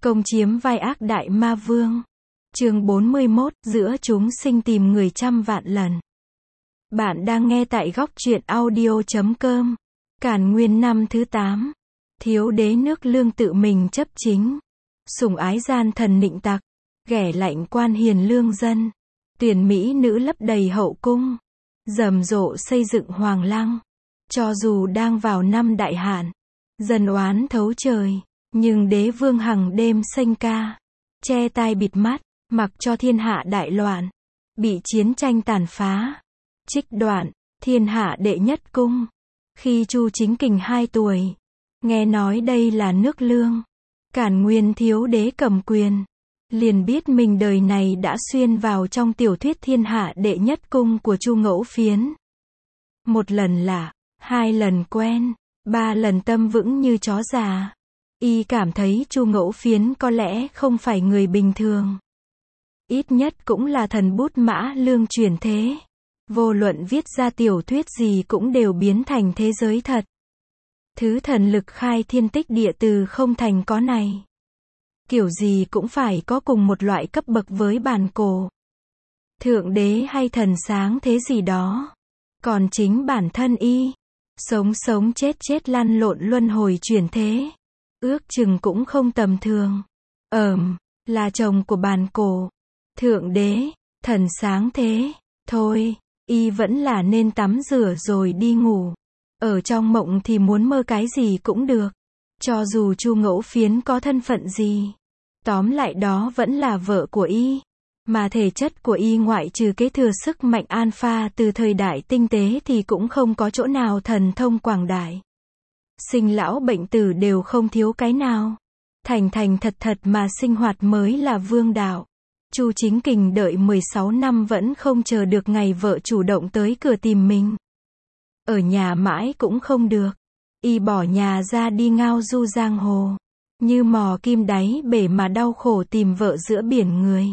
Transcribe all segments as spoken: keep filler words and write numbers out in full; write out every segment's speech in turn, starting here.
Công chiếm vai ác đại ma vương. Chương bốn mươi mốt, giữa chúng sinh tìm người trăm vạn lần. Bạn đang nghe tại góc truyện audio chấm com. Càn Nguyên năm thứ tám. Thiếu đế nước Lương tự mình chấp chính. Sủng ái gian thần nịnh tặc. Ghẻ lạnh quan hiền lương dân. Tuyển mỹ nữ lấp đầy hậu cung. Rầm rộ xây dựng hoàng lăng. Cho dù đang vào năm đại hạn, dân oán thấu trời, nhưng đế vương hằng đêm sênh ca, che tai bịt mắt, mặc cho thiên hạ đại loạn, bị chiến tranh tàn phá. Trích đoạn, thiên hạ đệ nhất cung. Khi Chu Chính Kình hai tuổi, nghe nói đây là nước Lương, Càn Nguyên thiếu đế cầm quyền, liền biết mình đời này đã xuyên vào trong tiểu thuyết thiên hạ đệ nhất cung của Chu Ngẫu Phiến. Một lần lạ, hai lần quen, ba lần tâm vững như chó già. Y cảm thấy Chu Ngẫu Phiến có lẽ không phải người bình thường. Ít nhất cũng là thần bút mã lương chuyển thế. Vô luận viết ra tiểu thuyết gì cũng đều biến thành thế giới thật. Thứ thần lực khai thiên tích địa từ không thành có này. Kiểu gì cũng phải có cùng một loại cấp bậc với bản cổ. Thượng đế hay thần sáng thế gì đó. Còn chính bản thân y, sống sống chết chết lăn lộn luân hồi chuyển thế, ước chừng cũng không tầm thường. Ờm, là chồng của bàn cổ, thượng đế, thần sáng thế. Thôi, y vẫn là nên tắm rửa rồi đi ngủ. Ở trong mộng thì muốn mơ cái gì cũng được. Cho dù Chu Ngẫu Phiến có thân phận gì, tóm lại đó vẫn là vợ của y. Mà thể chất của y ngoại trừ kế thừa sức mạnh alpha từ thời đại tinh tế thì cũng không có chỗ nào thần thông quảng đại. Sinh lão bệnh tử đều không thiếu cái nào. Thành thành thật thật mà sinh hoạt mới là vương đạo. Chu Chính Kình đợi mười sáu năm vẫn không chờ được ngày vợ chủ động tới cửa tìm mình. Ở nhà mãi cũng không được. Y bỏ nhà ra đi ngao du giang hồ. Như mò kim đáy bể mà đau khổ tìm vợ giữa biển người.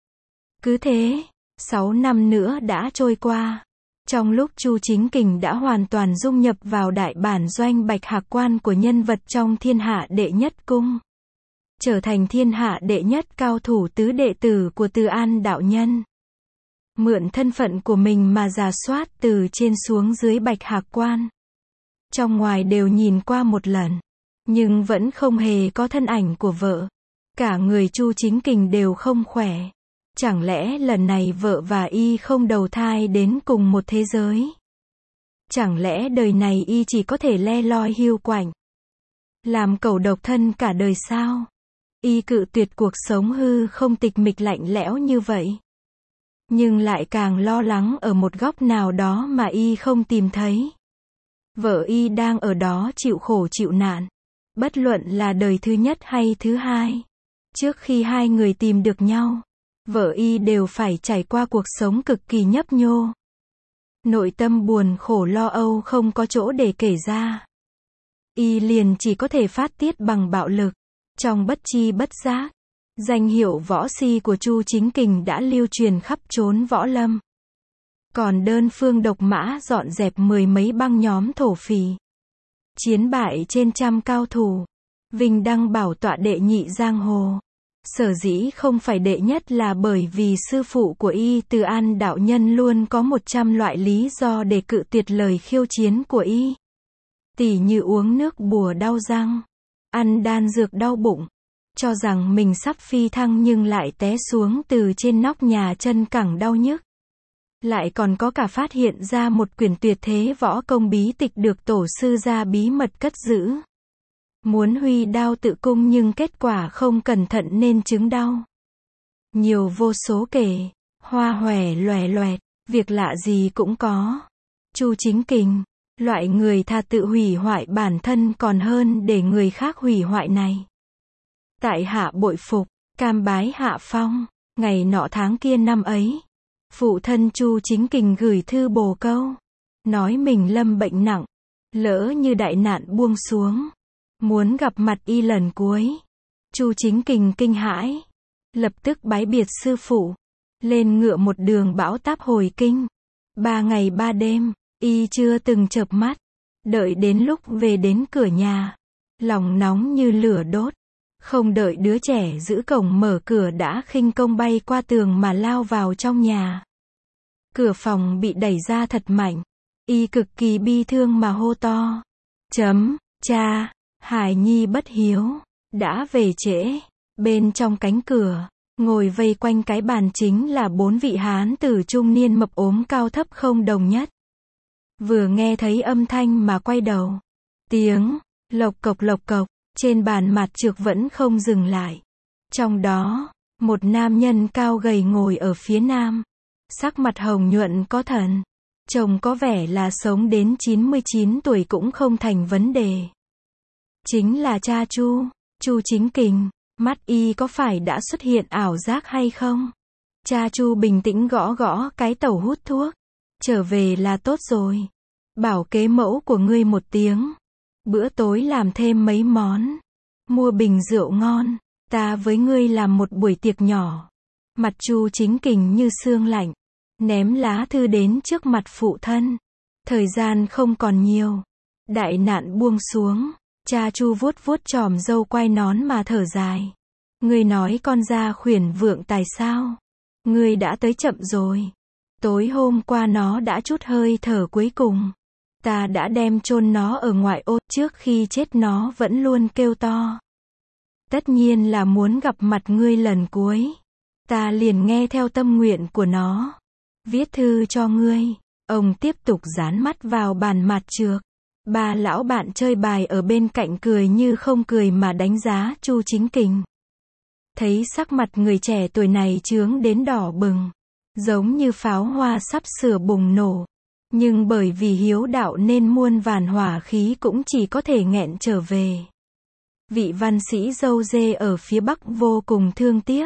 Cứ thế, sáu năm nữa đã trôi qua. Trong lúc Chu Chính Kình đã hoàn toàn dung nhập vào đại bản doanh Bạch Hạc Quan của nhân vật trong thiên hạ đệ nhất cung. Trở thành thiên hạ đệ nhất cao thủ tứ đệ tử của Từ An đạo nhân. Mượn thân phận của mình mà rà soát từ trên xuống dưới Bạch Hạc Quan. Trong ngoài đều nhìn qua một lần. Nhưng vẫn không hề có thân ảnh của vợ. Cả người Chu Chính Kình đều không khỏe. Chẳng lẽ lần này vợ và y không đầu thai đến cùng một thế giới? Chẳng lẽ đời này y chỉ có thể le loi hiu quạnh, làm cẩu độc thân cả đời sao? Y cự tuyệt cuộc sống hư không tịch mịch lạnh lẽo như vậy. Nhưng lại càng lo lắng ở một góc nào đó mà y không tìm thấy. Vợ y đang ở đó chịu khổ chịu nạn. Bất luận là đời thứ nhất hay thứ hai. Trước khi hai người tìm được nhau, vợ y đều phải trải qua cuộc sống cực kỳ nhấp nhô. Nội tâm buồn khổ lo âu không có chỗ để kể ra. Y liền chỉ có thể phát tiết bằng bạo lực. Trong bất chi bất giác, danh hiệu võ si của Chu Chính Kình đã lưu truyền khắp chốn võ lâm. Còn đơn phương độc mã dọn dẹp mười mấy băng nhóm thổ phỉ. Chiến bại trên trăm cao thủ. Vinh đăng bảo tọa đệ nhị giang hồ. Sở dĩ không phải đệ nhất là bởi vì sư phụ của y Từ An đạo nhân luôn có một trăm loại lý do để cự tuyệt lời khiêu chiến của y. Tỉ như uống nước bùa đau răng, ăn đan dược đau bụng, cho rằng mình sắp phi thăng nhưng lại té xuống từ trên nóc nhà chân cẳng đau nhức. Lại còn có cả phát hiện ra một quyển tuyệt thế võ công bí tịch được tổ sư gia bí mật cất giữ. Muốn huy đao tự cung nhưng kết quả không cẩn thận nên chứng đau. Nhiều vô số kể, hoa hòe loè loẹt, việc lạ gì cũng có. Chu Chính Kình, loại người thà tự hủy hoại bản thân còn hơn để người khác hủy hoại này. Tại hạ bội phục, cam bái hạ phong. Ngày nọ tháng kia năm ấy, phụ thân Chu Chính Kình gửi thư bồ câu, nói mình lâm bệnh nặng, lỡ như đại nạn buông xuống, muốn gặp mặt y lần cuối. Chu Chính Kình kinh hãi, lập tức bái biệt sư phụ, lên ngựa một đường bão táp hồi kinh. Ba ngày ba đêm, y chưa từng chợp mắt, đợi đến lúc về đến cửa nhà, lòng nóng như lửa đốt, Không đợi đứa trẻ giữ cổng mở cửa đã khinh công bay qua tường mà lao vào trong nhà. Cửa phòng bị đẩy ra thật mạnh. Y cực kỳ bi thương mà hô to. Chấm, cha, Hải Nhi bất hiếu, đã về trễ. Bên trong cánh cửa, ngồi vây quanh cái bàn chính là bốn vị hán tử trung niên mập ốm cao thấp không đồng nhất. Vừa nghe thấy âm thanh mà quay đầu. Tiếng, lộc cộc lộc cộc, trên bàn mặt trược vẫn không dừng lại. Trong đó, một nam nhân cao gầy ngồi ở phía nam. Sắc mặt hồng nhuận có thần. Trông có vẻ là sống đến chín mươi chín tuổi cũng không thành vấn đề. Chính là cha Chu, Chu Chính Kình. Mắt y có phải đã xuất hiện ảo giác hay không? Cha Chu bình tĩnh gõ gõ cái tẩu hút thuốc. Trở về là tốt rồi. Bảo kế mẫu của ngươi một tiếng. Bữa tối làm thêm mấy món. Mua bình rượu ngon. Ta với ngươi làm một buổi tiệc nhỏ. Mặt Chu Chính Kình như xương lạnh. Ném lá thư đến trước mặt phụ thân. Thời gian không còn nhiều. Đại nạn buông xuống. Cha Chu vuốt vuốt chòm râu quai nón mà thở dài. Ngươi nói con ra khuyển vượng tài sao? Ngươi đã tới chậm rồi. Tối hôm qua nó đã chút hơi thở cuối cùng. Ta đã đem chôn nó ở ngoại ô, trước khi chết nó vẫn luôn kêu to. Tất nhiên là muốn gặp mặt ngươi lần cuối. Ta liền nghe theo tâm nguyện của nó. Viết thư cho ngươi. Ông tiếp tục dán mắt vào bàn mặt trược. Ba lão bạn chơi bài ở bên cạnh cười như không cười mà đánh giá Chu Chính Kình. Thấy sắc mặt người trẻ tuổi này chướng đến đỏ bừng. Giống như pháo hoa sắp sửa bùng nổ. Nhưng bởi vì hiếu đạo nên muôn vàn hỏa khí cũng chỉ có thể nghẹn trở về. Vị văn sĩ dâu dê ở phía bắc vô cùng thương tiếc.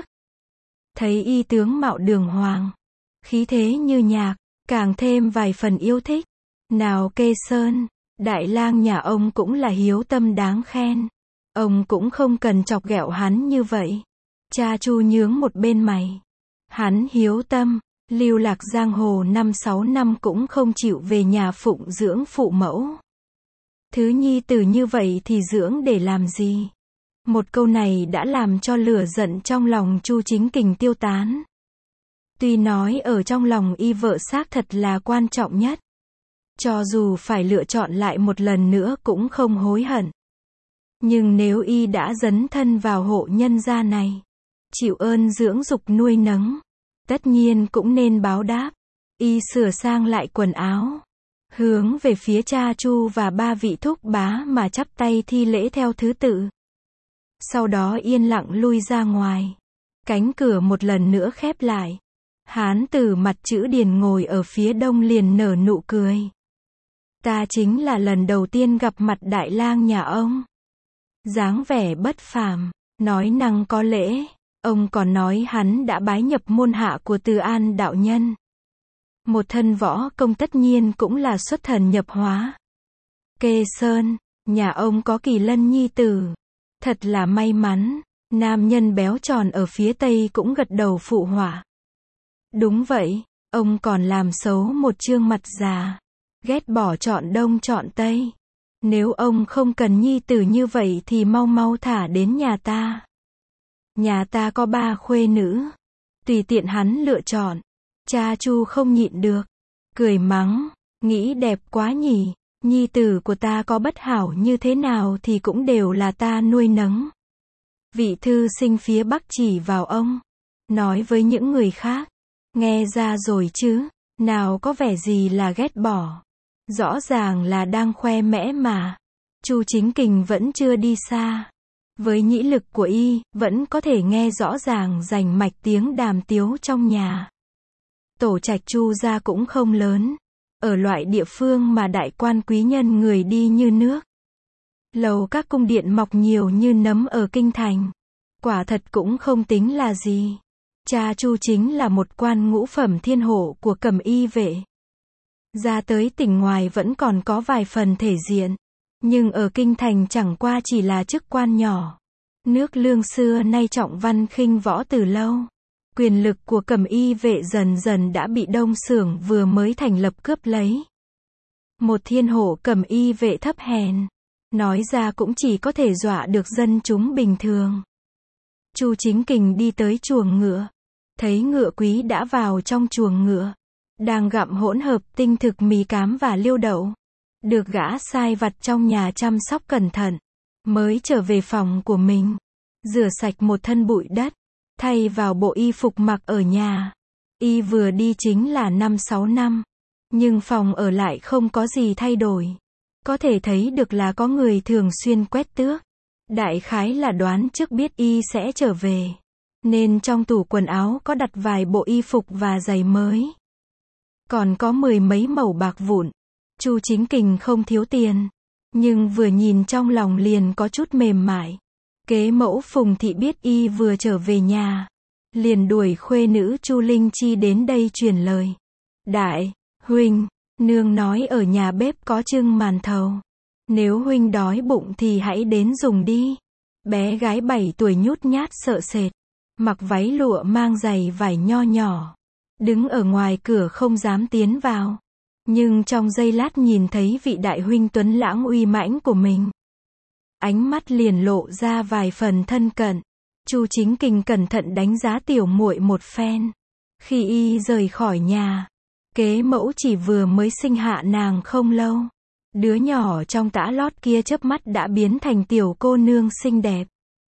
Thấy y tướng mạo đường hoàng. Khí thế như nhạc, càng thêm vài phần yêu thích. Nào Kê Sơn, đại lang nhà ông cũng là hiếu tâm đáng khen. Ông cũng không cần chọc ghẹo hắn như vậy. Cha Chu nhướng một bên mày. Hắn hiếu tâm, lưu lạc giang hồ năm sáu năm cũng không chịu về nhà phụng dưỡng phụ mẫu. Thứ nhi tử như vậy thì dưỡng để làm gì? Một câu này đã làm cho lửa giận trong lòng Chu Chính Kình tiêu tán. Tuy nói ở trong lòng y vợ xác thật là quan trọng nhất. Cho dù phải lựa chọn lại một lần nữa cũng không hối hận. Nhưng nếu y đã dấn thân vào hộ nhân gia này, chịu ơn dưỡng dục nuôi nấng, tất nhiên cũng nên báo đáp. Y sửa sang lại quần áo, hướng về phía cha Chu và ba vị thúc bá mà chắp tay thi lễ theo thứ tự. Sau đó yên lặng lui ra ngoài. Cánh cửa một lần nữa khép lại. Hán tử mặt chữ điền ngồi ở phía đông liền nở nụ cười. Ta chính là lần đầu tiên gặp mặt đại lang nhà ông. Dáng vẻ bất phàm, nói năng có lễ. Ông còn nói hắn đã bái nhập môn hạ của Từ An đạo nhân. Một thân võ công tất nhiên cũng là xuất thần nhập hóa. Kê Sơn, nhà ông có Kỳ Lân nhi tử. Thật là may mắn. Nam nhân béo tròn ở phía tây cũng gật đầu phụ họa. Đúng vậy, ông còn làm xấu một trương mặt già. Ghét bỏ chọn đông chọn tây. Nếu ông không cần nhi tử như vậy thì mau mau thả đến nhà ta. Nhà ta có ba khuê nữ. Tùy tiện hắn lựa chọn. Cha Chu không nhịn được. Cười mắng. Nghĩ đẹp quá nhỉ. Nhi tử của ta có bất hảo như thế nào thì cũng đều là ta nuôi nấng. Vị thư sinh phía bắc chỉ vào ông. Nói với những người khác. Nghe ra rồi chứ. Nào có vẻ gì là ghét bỏ. Rõ ràng là đang khoe mẽ mà. Chu Chính Kình vẫn chưa đi xa. Với nhĩ lực của y, vẫn có thể nghe rõ ràng rành mạch tiếng đàm tiếu trong nhà. Tổ trạch Chu gia cũng không lớn. Ở loại địa phương mà đại quan quý nhân người đi như nước. Lầu các cung điện mọc nhiều như nấm ở kinh thành. Quả thật cũng không tính là gì. Cha Chu chính là một quan ngũ phẩm thiên hộ của Cẩm Y vệ. Ra tới tỉnh ngoài vẫn còn có vài phần thể diện. Nhưng ở kinh thành chẳng qua chỉ là chức quan nhỏ. Nước Lương xưa nay trọng văn khinh võ từ lâu. Quyền lực của Cẩm Y vệ dần dần đã bị Đông Xưởng vừa mới thành lập cướp lấy. Một thiên hộ Cẩm Y vệ thấp hèn. Nói ra cũng chỉ có thể dọa được dân chúng bình thường. Chu Chính Kình đi tới chuồng ngựa, thấy ngựa quý đã vào trong chuồng ngựa, đang gặm hỗn hợp tinh thực mì cám và liêu đậu, được gã sai vặt trong nhà chăm sóc cẩn thận, mới trở về phòng của mình, rửa sạch một thân bụi đất, thay vào bộ y phục mặc ở nhà. Y vừa đi chính là năm sáu năm, nhưng phòng ở lại không có gì thay đổi. Có thể thấy được là có người thường xuyên quét tước. Đại khái là đoán trước biết y sẽ trở về, nên trong tủ quần áo có đặt vài bộ y phục và giày mới. Còn có mười mấy mẩu bạc vụn. Chu Chính Kình không thiếu tiền, nhưng vừa nhìn trong lòng liền có chút mềm mại. Kế mẫu Phùng Thị biết y vừa trở về nhà, liền đuổi khuê nữ Chu Linh Chi đến đây truyền lời. Đại huynh, nương nói ở nhà bếp có trưng màn thầu. Nếu huynh đói bụng thì hãy đến dùng đi. Bé gái bảy tuổi nhút nhát sợ sệt, mặc váy lụa mang giày vải nho nhỏ, đứng ở ngoài cửa không dám tiến vào. Nhưng trong giây lát nhìn thấy vị đại huynh tuấn lãng uy mãnh của mình, ánh mắt liền lộ ra vài phần thân cận. Chu Chính Kình cẩn thận đánh giá tiểu muội một phen. Khi y rời khỏi nhà, kế mẫu chỉ vừa mới sinh hạ nàng không lâu. Đứa nhỏ trong tã lót kia chớp mắt đã biến thành tiểu cô nương xinh đẹp.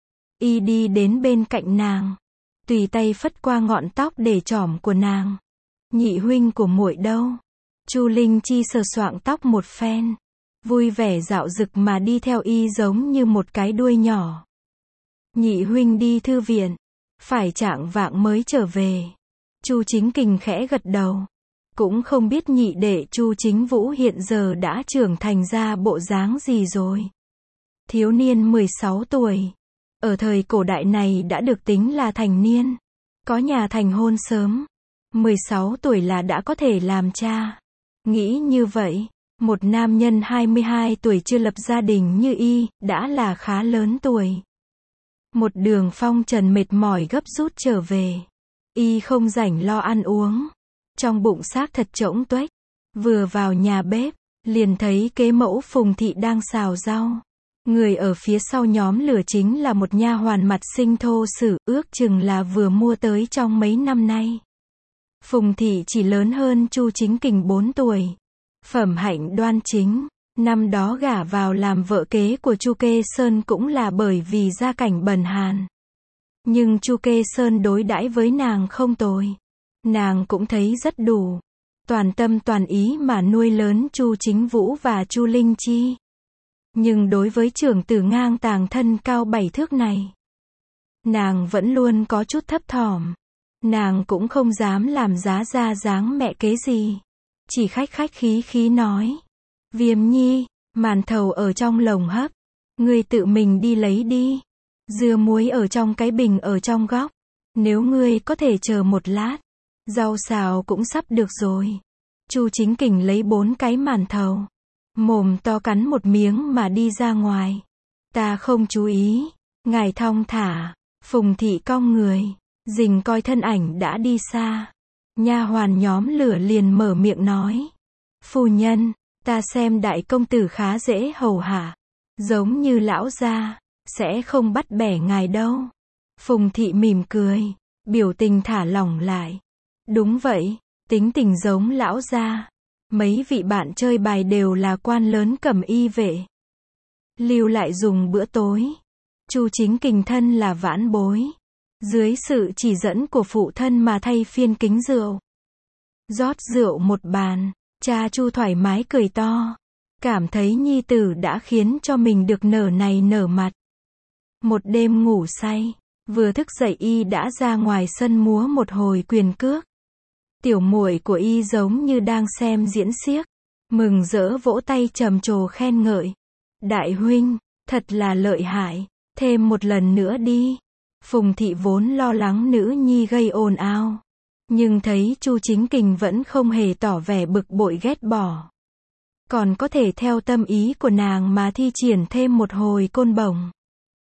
Y đi đến bên cạnh nàng, tùy tay phất qua ngọn tóc để trỏm của nàng. Nhị huynh của muội đâu? Chu Linh Chi sờ soạng tóc một phen, vui vẻ dạo dực mà đi theo y giống như một cái đuôi nhỏ. Nhị huynh đi thư viện, phải chạng vạng mới trở về. Chu Chính Kình khẽ gật đầu. Cũng không biết nhị đệ Chu Chính Vũ hiện giờ đã trưởng thành ra bộ dáng gì rồi. Thiếu niên mười sáu tuổi, ở thời cổ đại này đã được tính là thành niên. Có nhà thành hôn sớm, mười sáu tuổi là đã có thể làm cha. Nghĩ như vậy, một nam nhân hai mươi hai tuổi chưa lập gia đình như y, đã là khá lớn tuổi. Một đường phong trần mệt mỏi gấp rút trở về. Y không rảnh lo ăn uống. Trong bụng xác thật trỗng tuếch. Vừa vào nhà bếp, liền thấy kế mẫu Phùng Thị đang xào rau. Người ở phía sau nhóm lửa chính là một nha hoàn mặt sinh thô sử, ước chừng là vừa mua tới trong mấy năm nay. Phùng Thị chỉ lớn hơn Chu Chính Kình bốn tuổi. Phẩm hạnh đoan chính, năm đó gả vào làm vợ kế của Chu Kê Sơn cũng là bởi vì gia cảnh bần hàn. Nhưng Chu Kê Sơn đối đãi với nàng không tồi. Nàng cũng thấy rất đủ, toàn tâm toàn ý mà nuôi lớn Chu Chính Vũ và Chu Linh Chi. Nhưng đối với trưởng tử ngang tàng thân cao bảy thước này, nàng vẫn luôn có chút thấp thỏm. Nàng cũng không dám làm giá ra dáng mẹ kế gì, chỉ khách khách khí khí nói. Viêm nhi, màn thầu ở trong lồng hấp, ngươi tự mình đi lấy đi. Dưa muối ở trong cái bình ở trong góc, nếu ngươi có thể chờ một lát. Rau xào cũng sắp được rồi. Chu Chính Kình lấy bốn cái màn thầu, mồm to cắn một miếng mà đi ra ngoài. Ta không chú ý, ngài thong thả. Phùng Thị cong người, rình coi thân ảnh đã đi xa. Nha hoàn nhóm lửa liền mở miệng nói. Phu nhân, ta xem đại công tử khá dễ hầu hạ, giống như lão gia, sẽ không bắt bẻ ngài đâu. Phùng Thị mỉm cười, biểu tình thả lỏng lại. Đúng vậy, tính tình giống lão gia. Mấy vị bạn chơi bài đều là quan lớn cầm y vệ. Lưu lại dùng bữa tối. Chu Chính Kình thân là vãn bối, dưới sự chỉ dẫn của phụ thân mà thay phiên kính rượu. Rót rượu một bàn, cha Chu thoải mái cười to, cảm thấy nhi tử đã khiến cho mình được nở này nở mặt. Một đêm ngủ say, vừa thức dậy y đã ra ngoài sân múa một hồi quyền cước. Tiểu muội của y giống như đang xem diễn xiếc, mừng rỡ vỗ tay trầm trồ khen ngợi. Đại huynh, thật là lợi hại, thêm một lần nữa đi. Phùng Thị vốn lo lắng nữ nhi gây ồn ào, nhưng thấy Chu Chính Kình vẫn không hề tỏ vẻ bực bội ghét bỏ, còn có thể theo tâm ý của nàng mà thi triển thêm một hồi côn bổng,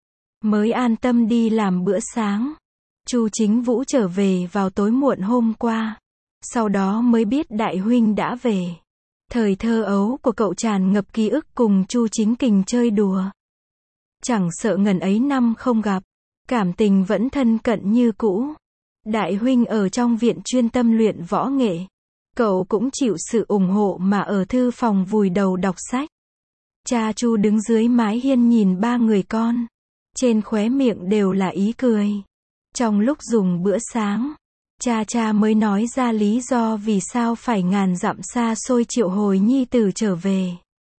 mới an tâm đi làm bữa sáng. Chu Chính Vũ trở về vào tối muộn hôm qua, sau đó mới biết đại huynh đã về. Thời thơ ấu của cậu tràn ngập ký ức cùng Chu Chính Kình chơi đùa. Chẳng sợ ngần ấy năm không gặp, Cảm tình vẫn thân cận như cũ. Đại huynh ở trong viện chuyên tâm luyện võ nghệ. Cậu cũng chịu sự ủng hộ mà ở thư phòng vùi đầu đọc sách. Cha Chu đứng dưới mái hiên nhìn ba người con. Trên khóe miệng đều là ý cười. Trong lúc dùng bữa sáng, cha cha mới nói ra lý do vì sao phải ngàn dặm xa xôi triệu hồi nhi tử trở về.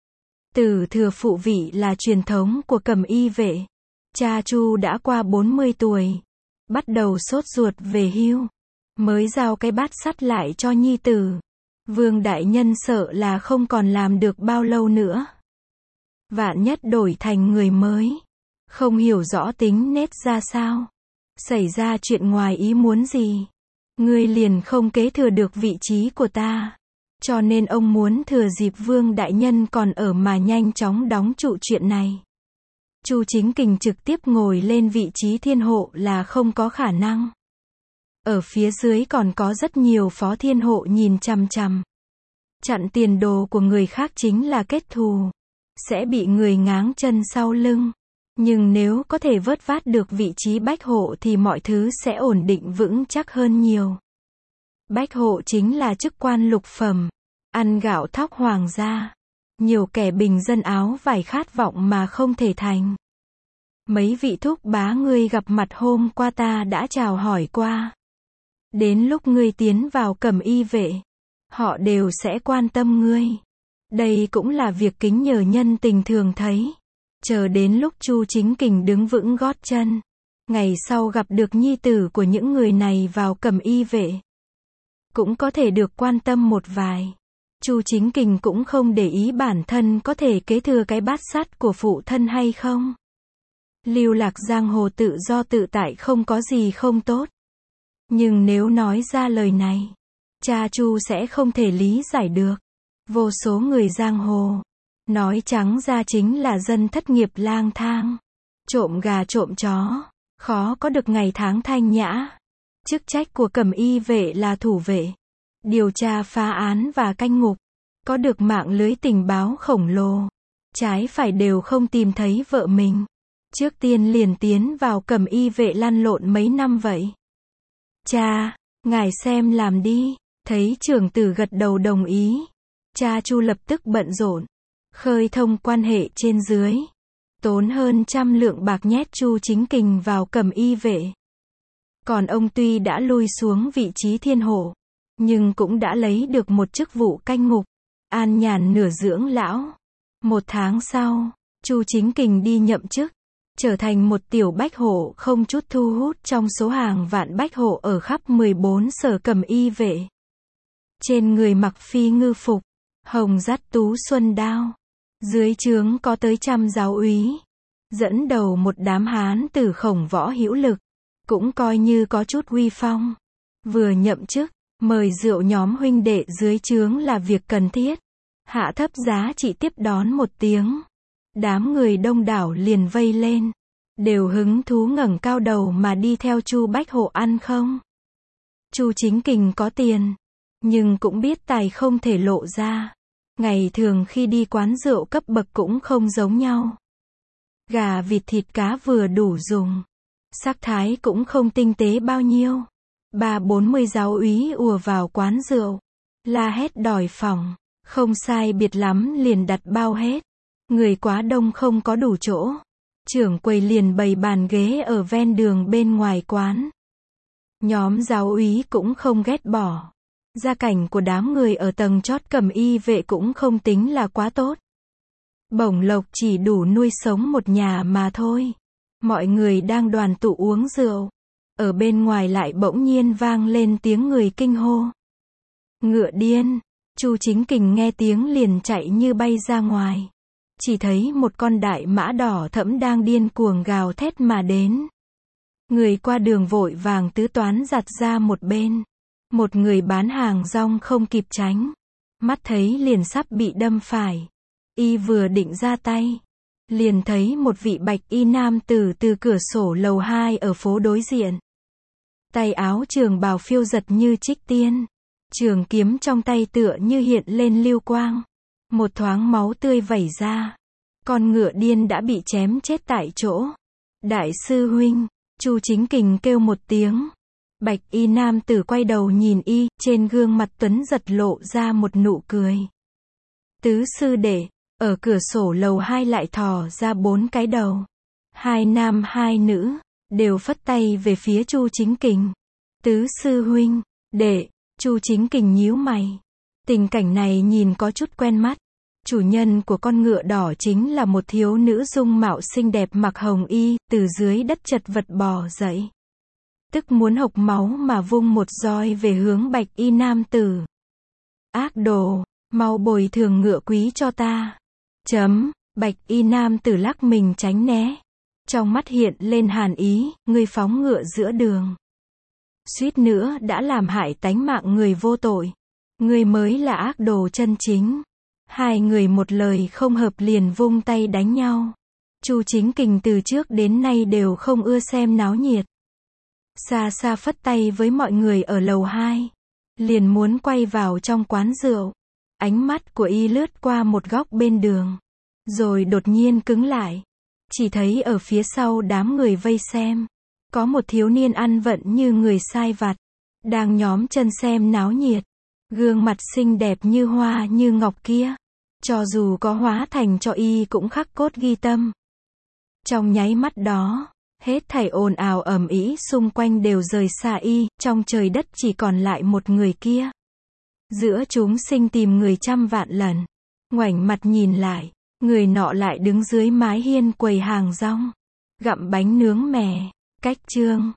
Tử thừa phụ vị là truyền thống của Cẩm Y vệ. Cha Chu đã qua bốn mươi tuổi, bắt đầu sốt ruột về hưu, mới giao cái bát sắt lại cho nhi tử. Vương đại nhân sợ là không còn làm được bao lâu nữa. Vạn nhất đổi thành người mới, không hiểu rõ tính nết ra sao, xảy ra chuyện ngoài ý muốn gì, ngươi liền không kế thừa được vị trí của ta. Cho nên ông muốn thừa dịp Vương đại nhân còn ở mà nhanh chóng đóng trụ chuyện này. Chu Chính Kình trực tiếp ngồi lên vị trí thiên hộ là không có khả năng. Ở phía dưới còn có rất nhiều phó thiên hộ nhìn chằm chằm. Chặn tiền đồ của người khác chính là kết thù, sẽ bị người ngáng chân sau lưng. Nhưng nếu có thể vớt vát được vị trí bách hộ thì mọi thứ sẽ ổn định vững chắc hơn nhiều. Bách hộ chính là chức quan lục phẩm, ăn gạo thóc hoàng gia. Nhiều kẻ bình dân áo vải khát vọng mà không thể thành. Mấy vị thúc bá ngươi gặp mặt hôm qua ta đã chào hỏi qua. Đến lúc ngươi tiến vào Cẩm Y vệ, họ đều sẽ quan tâm ngươi. Đây cũng là việc kính nhờ nhân tình thường thấy. Chờ đến lúc Chu Chính Kình đứng vững gót chân, ngày sau gặp được nhi tử của những người này vào Cẩm Y vệ, cũng có thể được quan tâm một vài. Chu Chính Kình cũng không để ý bản thân có thể kế thừa cái bát sắt của phụ thân hay không. Lưu lạc giang hồ tự do tự tại không có gì không tốt. Nhưng nếu nói ra lời này, cha Chu sẽ không thể lý giải được. Vô số người giang hồ, nói trắng ra chính là dân thất nghiệp lang thang, trộm gà trộm chó, khó có được ngày tháng thanh nhã. Chức trách của Cẩm Y vệ là thủ vệ, điều tra phá án và canh ngục, có được mạng lưới tình báo khổng lồ. Trái phải đều không tìm thấy vợ mình. Trước tiên liền tiến vào Cẩm Y vệ lăn lộn mấy năm vậy. Cha, ngài xem làm đi. Thấy trưởng tử gật đầu đồng ý, cha Chu lập tức bận rộn, khơi thông quan hệ trên dưới. Tốn hơn trăm lượng bạc nhét Chu Chính Kình vào Cẩm Y vệ. Còn ông tuy đã lui xuống vị trí thiên hộ, nhưng cũng đã lấy được một chức vụ canh ngục, an nhàn nửa dưỡng lão. Một tháng sau, Chu Chính Kình đi nhậm chức, trở thành một tiểu bách hộ không chút thu hút trong số hàng vạn bách hộ ở khắp mười bốn sở Cẩm Y vệ. Trên người mặc phi ngư phục, hồng dắt tú xuân đao, dưới trướng có tới trăm giáo úy, dẫn đầu một đám hán tử khổng võ hữu lực, cũng coi như có chút uy phong. Vừa nhậm chức, mời rượu nhóm huynh đệ dưới trướng là việc cần thiết. Hạ thấp giá chỉ tiếp đón một tiếng. Đám người đông đảo liền vây lên, đều hứng thú ngẩng cao đầu mà đi theo Chu bách hộ ăn không. Chu Chính Kình có tiền, nhưng cũng biết tài không thể lộ ra. Ngày thường khi đi quán rượu cấp bậc cũng không giống nhau. Gà vịt thịt cá vừa đủ dùng, sắc thái cũng không tinh tế bao nhiêu. Ba bốn mươi giáo úy ùa vào quán rượu, la hét đòi phòng, không sai biệt lắm liền đặt bao hết. Người quá đông không có đủ chỗ, trưởng quầy liền bày bàn ghế ở ven đường bên ngoài quán. Nhóm giáo úy cũng không ghét bỏ. Gia cảnh của đám người ở tầng chót Cẩm Y vệ cũng không tính là quá tốt. Bổng lộc chỉ đủ nuôi sống một nhà mà thôi. Mọi người đang đoàn tụ uống rượu. Ở bên ngoài lại bỗng nhiên vang lên tiếng người kinh hô. Ngựa điên. Chu Chính Kình nghe tiếng liền chạy như bay ra ngoài. Chỉ thấy một con đại mã đỏ thẫm đang điên cuồng gào thét mà đến. Người qua đường vội vàng tứ toán giặt ra một bên. Một người bán hàng rong không kịp tránh, mắt thấy liền sắp bị đâm phải. Y vừa định ra tay, liền thấy một vị bạch y nam tử từ cửa sổ lầu hai ở phố đối diện. Tay áo trường bào phiêu giật như trích tiên, trường kiếm trong tay tựa như hiện lên lưu quang. Một thoáng máu tươi vẩy ra, con ngựa điên đã bị chém chết tại chỗ. Đại sư huynh, Chu Chính Kình kêu một tiếng. Bạch y nam tử quay đầu nhìn y, trên gương mặt tuấn giật lộ ra một nụ cười. Tứ sư đệ, ở cửa sổ lầu hai lại thò ra bốn cái đầu. Hai nam hai nữ, đều phất tay về phía Chu Chính Kình. Tứ sư huynh, đệ, Chu Chính Kình nhíu mày. Tình cảnh này nhìn có chút quen mắt. Chủ nhân của con ngựa đỏ chính là một thiếu nữ dung mạo xinh đẹp mặc hồng y, từ dưới đất chật vật bò dậy. Tức muốn hộc máu mà vung một roi về hướng bạch y nam tử. Ác đồ, mau bồi thường ngựa quý cho ta. Chấm, bạch y nam tử lắc mình tránh né. Trong mắt hiện lên hàn ý, ngươi phóng ngựa giữa đường. Suýt nữa đã làm hại tánh mạng người vô tội. Ngươi mới là ác đồ chân chính. Hai người một lời không hợp liền vung tay đánh nhau. Chu Chính Kình từ trước đến nay đều không ưa xem náo nhiệt. Xa xa phất tay với mọi người ở lầu hai. Liền muốn quay vào trong quán rượu. Ánh mắt của y lướt qua một góc bên đường. Rồi đột nhiên cứng lại. Chỉ thấy ở phía sau đám người vây xem. Có một thiếu niên ăn vận như người sai vặt. Đang nhóm chân xem náo nhiệt. Gương mặt xinh đẹp như hoa như ngọc kia. Cho dù có hóa thành cho y cũng khắc cốt ghi tâm. Trong nháy mắt đó, hết thảy ồn ào ầm ĩ xung quanh đều rời xa y, trong trời đất chỉ còn lại một người kia. Giữa chúng sinh tìm người trăm vạn lần. Ngoảnh mặt nhìn lại, người nọ lại đứng dưới mái hiên quầy hàng rong. Gặm bánh nướng mè, cách chương.